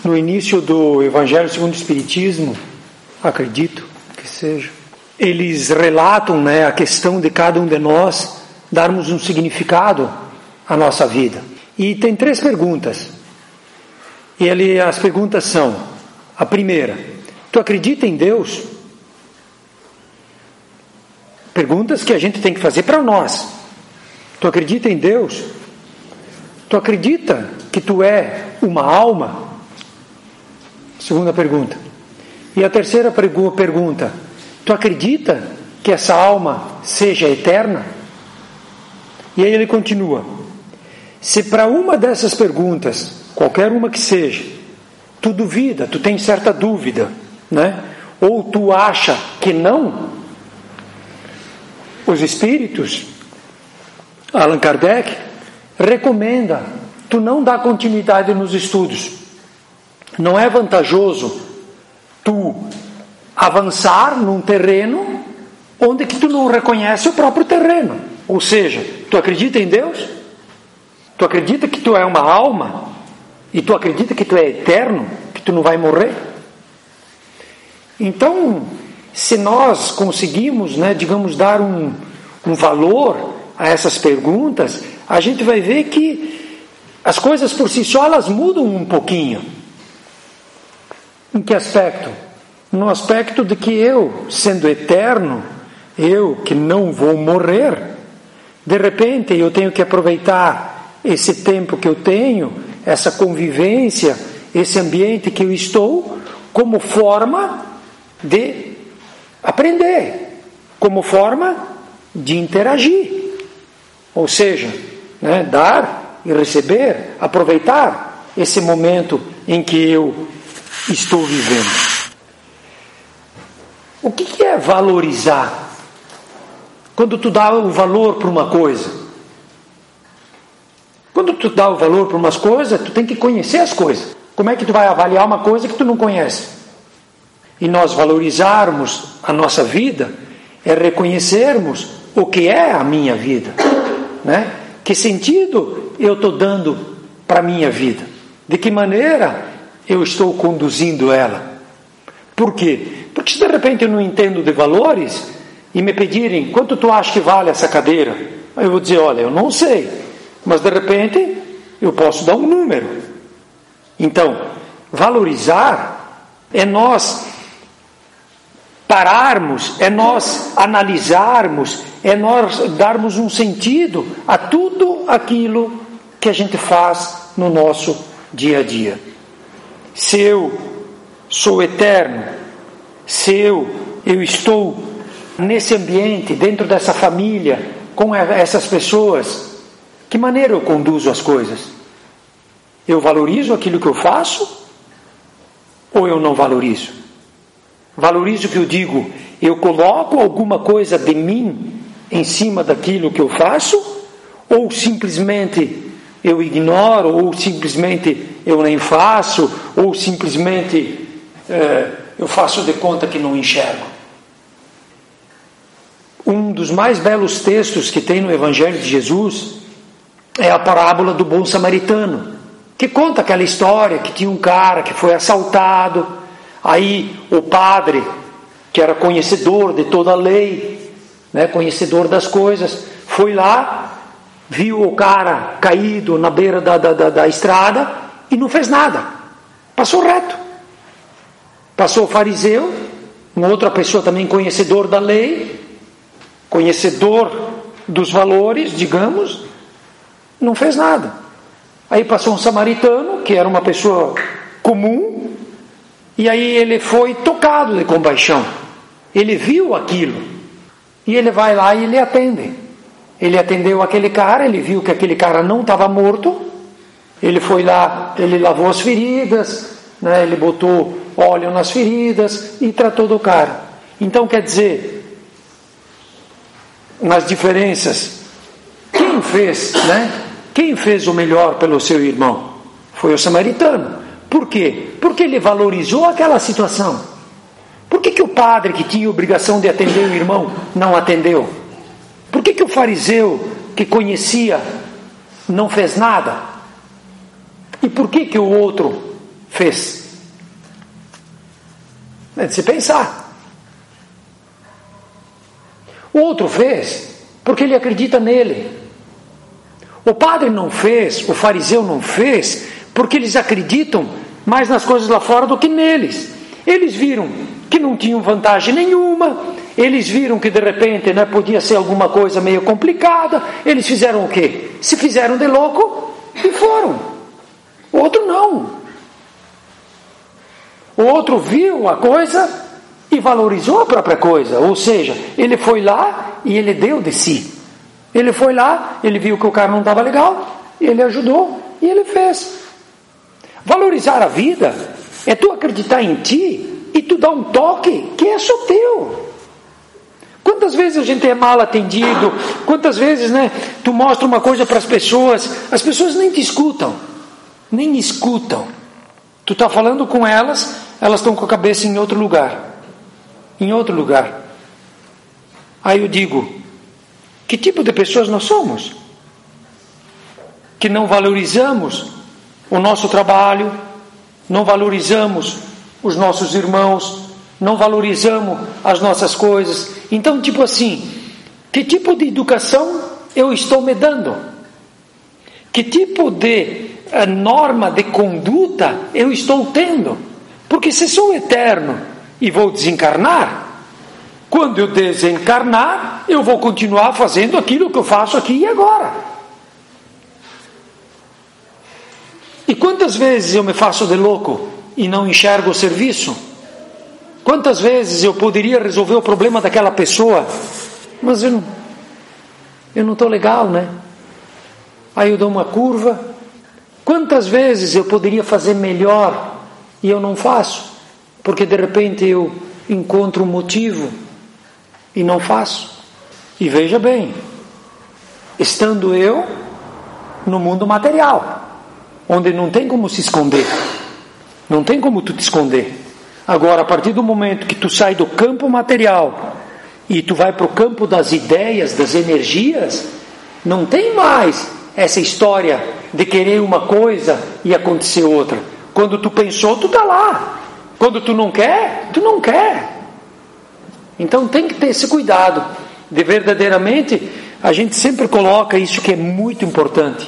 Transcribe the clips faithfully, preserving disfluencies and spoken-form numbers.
No início do Evangelho segundo o Espiritismo, acredito que seja, eles relatam, né, a questão de cada um de nós darmos um significado à nossa vida. E tem três perguntas. E ele, as perguntas são: a primeira, tu acredita em Deus? Perguntas que a gente tem que fazer para nós. Tu acredita em Deus? Tu acredita que tu é uma alma? Segunda pergunta. E a terceira pergunta: tu acredita que essa alma seja eterna? E aí ele continua: se para uma dessas perguntas, qualquer uma que seja, tu duvida, tu tem certa dúvida, né? Ou tu acha que não, os espíritos, Allan Kardec, recomenda tu não dar continuidade nos estudos. Não é vantajoso tu avançar num terreno onde que tu não reconhece o próprio terreno. Ou seja, tu acredita em Deus? Tu acredita que tu é uma alma? E tu acredita que tu é eterno? Que tu não vai morrer? Então, se nós conseguimos, né, digamos, dar um, um valor a essas perguntas, a gente vai ver que as coisas por si só, elas mudam um pouquinho. Em que aspecto? No aspecto de que eu, sendo eterno, eu que não vou morrer, de repente eu tenho que aproveitar esse tempo que eu tenho, essa convivência, esse ambiente que eu estou, como forma de aprender, como forma de interagir. Ou seja, né, dar e receber, aproveitar esse momento em que eu estou vivendo. O que, que é valorizar? Quando tu dá o valor para uma coisa. Quando tu dá o valor para umas coisas, tu tem que conhecer as coisas. Como é que tu vai avaliar uma coisa que tu não conhece? E nós valorizarmos a nossa vida é reconhecermos o que é a minha vida, né? Que sentido eu estou dando para a minha vida? De que maneira eu estou conduzindo ela? Por quê? Porque se de repente eu não entendo de valores e me pedirem quanto tu acha que vale essa cadeira, aí eu vou dizer, olha, eu não sei, mas de repente eu posso dar um número. Então, valorizar é nós pararmos, é nós analisarmos, é nós darmos um sentido a tudo aquilo que a gente faz no nosso dia a dia. Se eu sou eterno, se eu, eu estou nesse ambiente, dentro dessa família, com essas pessoas, que maneira eu conduzo as coisas? Eu valorizo aquilo que eu faço ou eu não valorizo? Valorizo que eu digo, eu coloco alguma coisa de mim em cima daquilo que eu faço, ou simplesmente eu ignoro, ou simplesmente eu nem faço, ou simplesmente é, eu faço de conta que não enxergo. Um dos mais belos textos que tem no Evangelho de Jesus é a parábola do bom samaritano, que conta aquela história que tinha um cara que foi assaltado. Aí o padre, que era conhecedor de toda a lei, né, conhecedor das coisas, foi lá, viu o cara caído na beira da, da, da, da estrada e não fez nada, passou reto. Passou o fariseu, uma outra pessoa também conhecedor da lei, conhecedor dos valores, digamos, não fez nada. Aí passou um samaritano, que era uma pessoa comum, e aí ele foi tocado de compaixão. Ele viu aquilo. E ele vai lá e ele atende. Ele atendeu aquele cara, ele viu que aquele cara não estava morto. Ele foi lá, ele lavou as feridas, né, ele botou óleo nas feridas e tratou do cara. Então, quer dizer, nas diferenças, quem fez, né? Quem fez o melhor pelo seu irmão? Foi o samaritano. Por quê? Porque ele valorizou aquela situação. Por que que o padre, que tinha obrigação de atender o irmão, não atendeu? Por que que o fariseu, que conhecia, não fez nada? E por que que o outro fez? É de se pensar. O outro fez porque ele acredita nele. O padre não fez, o fariseu não fez, porque eles acreditam mais nas coisas lá fora do que neles. Eles viram que não tinham vantagem nenhuma, eles viram que de repente, né, podia ser alguma coisa meio complicada, eles fizeram o quê? Se fizeram de louco e foram. O outro não. O outro viu a coisa e valorizou a própria coisa, ou seja, ele foi lá e ele deu de si. Ele foi lá, ele viu que o cara não estava legal, ele ajudou e ele fez. Valorizar a vida é tu acreditar em ti e tu dar um toque que é só teu. Quantas vezes a gente é mal atendido, quantas vezes, né, tu mostra uma coisa para as pessoas, as pessoas nem te escutam, nem escutam. Tu está falando com elas, elas estão com a cabeça em outro lugar, em outro lugar. Aí eu digo, que tipo de pessoas nós somos? Que não valorizamos o nosso trabalho, não valorizamos os nossos irmãos, não valorizamos as nossas coisas. Então, tipo assim, que tipo de educação eu estou me dando? Que tipo de uh, norma de conduta eu estou tendo? Porque se sou eterno e vou desencarnar, quando eu desencarnar, eu vou continuar fazendo aquilo que eu faço aqui e agora. E quantas vezes eu me faço de louco e não enxergo o serviço? Quantas vezes eu poderia resolver o problema daquela pessoa, mas eu não eu não estou legal, né? Aí eu dou uma curva. Quantas vezes eu poderia fazer melhor e eu não faço, porque de repente eu encontro um motivo e não faço. E veja bem, estando eu no mundo material, onde não tem como se esconder, não tem como tu te esconder. Agora, a partir do momento que tu sai do campo material e tu vai para o campo das ideias, das energias, não tem mais essa história de querer uma coisa e acontecer outra. Quando tu pensou, tu está lá. Quando tu não quer, tu não quer. Então tem que ter esse cuidado de verdadeiramente, a gente sempre coloca isso que é muito importante.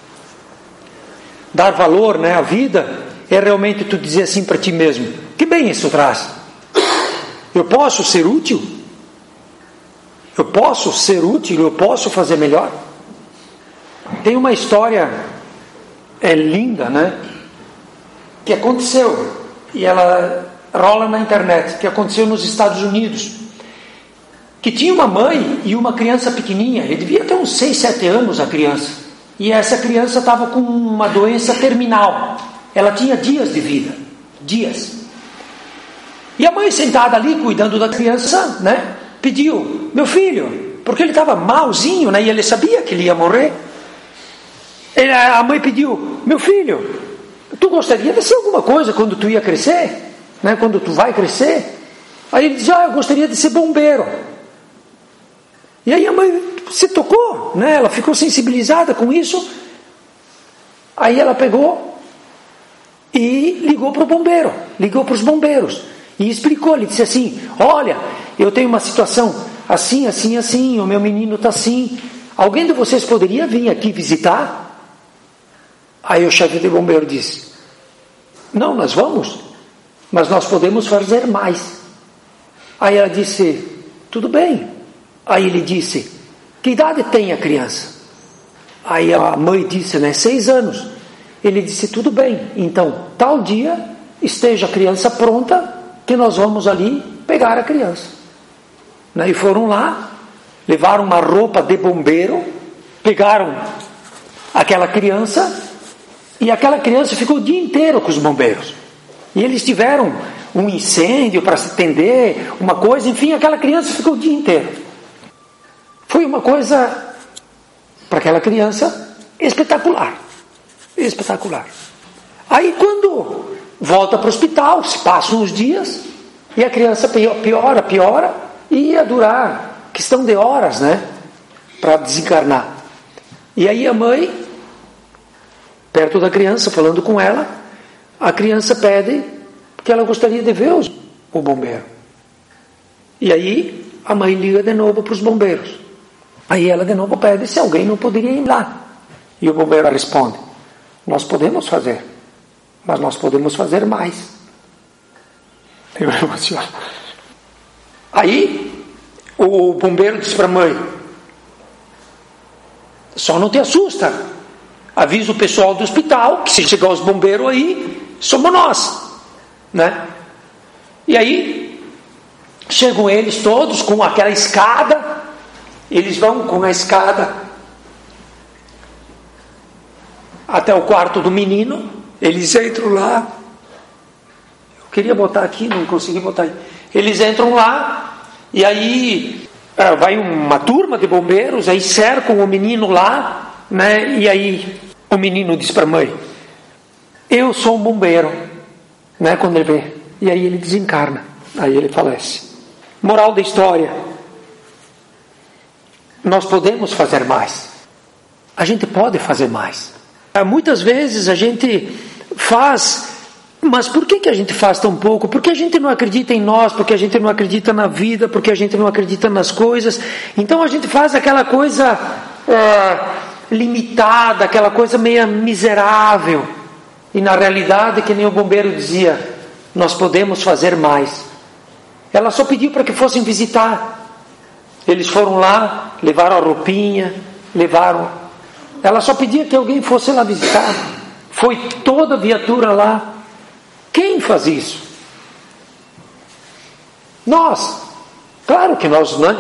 Dar valor, né, à vida é realmente tu dizer assim para ti mesmo, que bem isso traz? Eu posso ser útil? Eu posso ser útil? Eu posso fazer melhor? Tem uma história é linda, né, que aconteceu, e ela rola na internet, que aconteceu nos Estados Unidos, que tinha uma mãe e uma criança pequenininha, ele devia ter uns seis, sete anos a criança, e essa criança estava com uma doença terminal, ela tinha dias de vida, dias, e a mãe sentada ali cuidando da criança, né, pediu, meu filho, porque ele estava malzinho, né, e ele sabia que ele ia morrer, ele, a mãe pediu, meu filho, tu gostaria de ser alguma coisa quando tu ia crescer, né, quando tu vai crescer? Aí ele diz, ah, eu gostaria de ser bombeiro. E aí a mãe se tocou, né? Ela ficou sensibilizada com isso. Aí ela pegou e ligou para o bombeiro, ligou para os bombeiros e explicou, ele disse assim, olha, eu tenho uma situação assim, assim, assim, o meu menino está assim, alguém de vocês poderia vir aqui visitar? Aí o chefe de bombeiro disse, não, nós vamos, mas nós podemos fazer mais. Aí ela disse, tudo bem. Aí ele disse, que idade tem a criança? Aí a mãe disse, né, seis anos. Ele disse, tudo bem, então tal dia esteja a criança pronta, que nós vamos ali pegar a criança. Né? E foram lá, levaram uma roupa de bombeiro, pegaram aquela criança, e aquela criança ficou o dia inteiro com os bombeiros. E eles tiveram um incêndio para se atender, uma coisa, enfim, aquela criança ficou o dia inteiro. Foi uma coisa, para aquela criança, espetacular. Espetacular. Aí quando volta para o hospital, se passam uns dias, e a criança piora, piora, e ia durar questão de horas, né, para desencarnar. E aí a mãe, perto da criança, falando com ela, a criança pede que ela gostaria de ver os, o bombeiro. E aí a mãe liga de novo para os bombeiros. Aí ela de novo pede se alguém não poderia ir lá. E o bombeiro responde: nós podemos fazer, mas nós podemos fazer mais. Eu emociono. Aí o bombeiro diz para a mãe: só não te assusta, avisa o pessoal do hospital que se chegar os bombeiros aí, somos nós, né? E aí chegam eles todos com aquela escada, eles vão com a escada até o quarto do menino, eles entram lá. Eu queria botar aqui, não consegui botar aí. Eles entram lá, e aí vai uma turma de bombeiros, aí cercam o menino lá, né? E aí o menino diz para a mãe: eu sou um bombeiro, né? Quando ele vê, e aí ele desencarna, aí ele falece. Moral da história: nós podemos fazer mais. A gente pode fazer mais. Muitas vezes a gente faz, mas por que, que a gente faz tão pouco? Porque a gente não acredita em nós, porque a gente não acredita na vida, porque a gente não acredita nas coisas. Então a gente faz aquela coisa é, limitada, aquela coisa meio miserável. E na realidade, que nem o bombeiro dizia, nós podemos fazer mais. Ela só pediu para que fossem visitar. Eles foram lá, levaram a roupinha, levaram. Ela só pedia que alguém fosse lá visitar. Foi toda a viatura lá. Quem faz isso? Nós. Claro que nós, não é?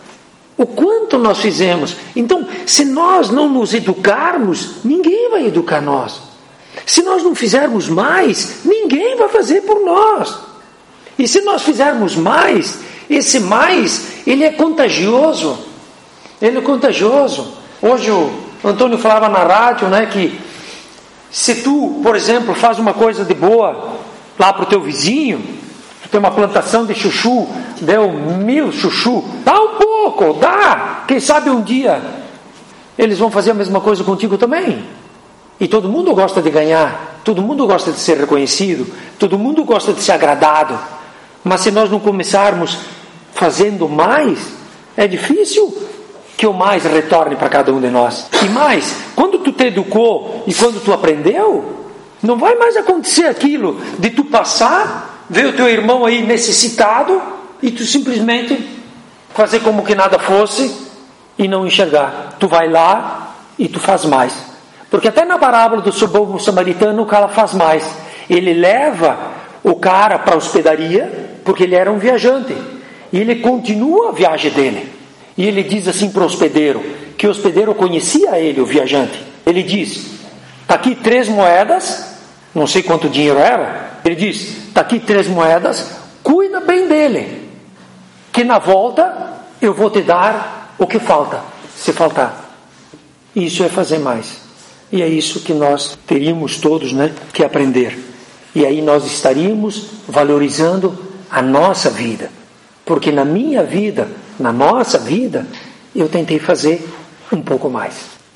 O quanto nós fizemos. Então, se nós não nos educarmos, ninguém vai educar nós. Se nós não fizermos mais, ninguém vai fazer por nós. E se nós fizermos mais, esse mais, ele é contagioso. Ele é contagioso. Hoje o Antônio falava na rádio, né, que se tu, por exemplo, faz uma coisa de boa lá para o teu vizinho, tu tem uma plantação de chuchu, deu mil chuchu, dá um pouco, dá. Quem sabe um dia eles vão fazer a mesma coisa contigo também. E todo mundo gosta de ganhar, todo mundo gosta de ser reconhecido, todo mundo gosta de ser agradado. Mas se nós não começarmos fazendo mais, é difícil que o mais retorne para cada um de nós. E mais, quando tu te educou e quando tu aprendeu, não vai mais acontecer aquilo de tu passar, ver o teu irmão aí necessitado e tu simplesmente fazer como que nada fosse e não enxergar. Tu vai lá e tu faz mais. Porque até na parábola do bom samaritano o cara faz mais. Ele leva o cara para a hospedaria, porque ele era um viajante, e ele continua a viagem dele, e ele diz assim para o hospedeiro, que o hospedeiro conhecia ele, o viajante. Ele diz: está aqui três moedas, não sei quanto dinheiro era. Ele diz: está aqui três moedas, cuida bem dele, que na volta eu vou te dar o que falta, se faltar. Isso é fazer mais, e é isso que nós teríamos todos, né, que aprender. E aí nós estaríamos valorizando a nossa vida. Porque na minha vida, na nossa vida, eu tentei fazer um pouco mais.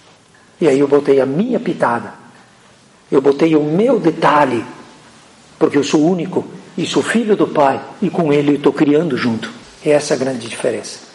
E aí eu botei a minha pitada. Eu botei o meu detalhe. Porque eu sou único e sou filho do Pai. E com Ele eu estou criando junto. E essa é a grande diferença.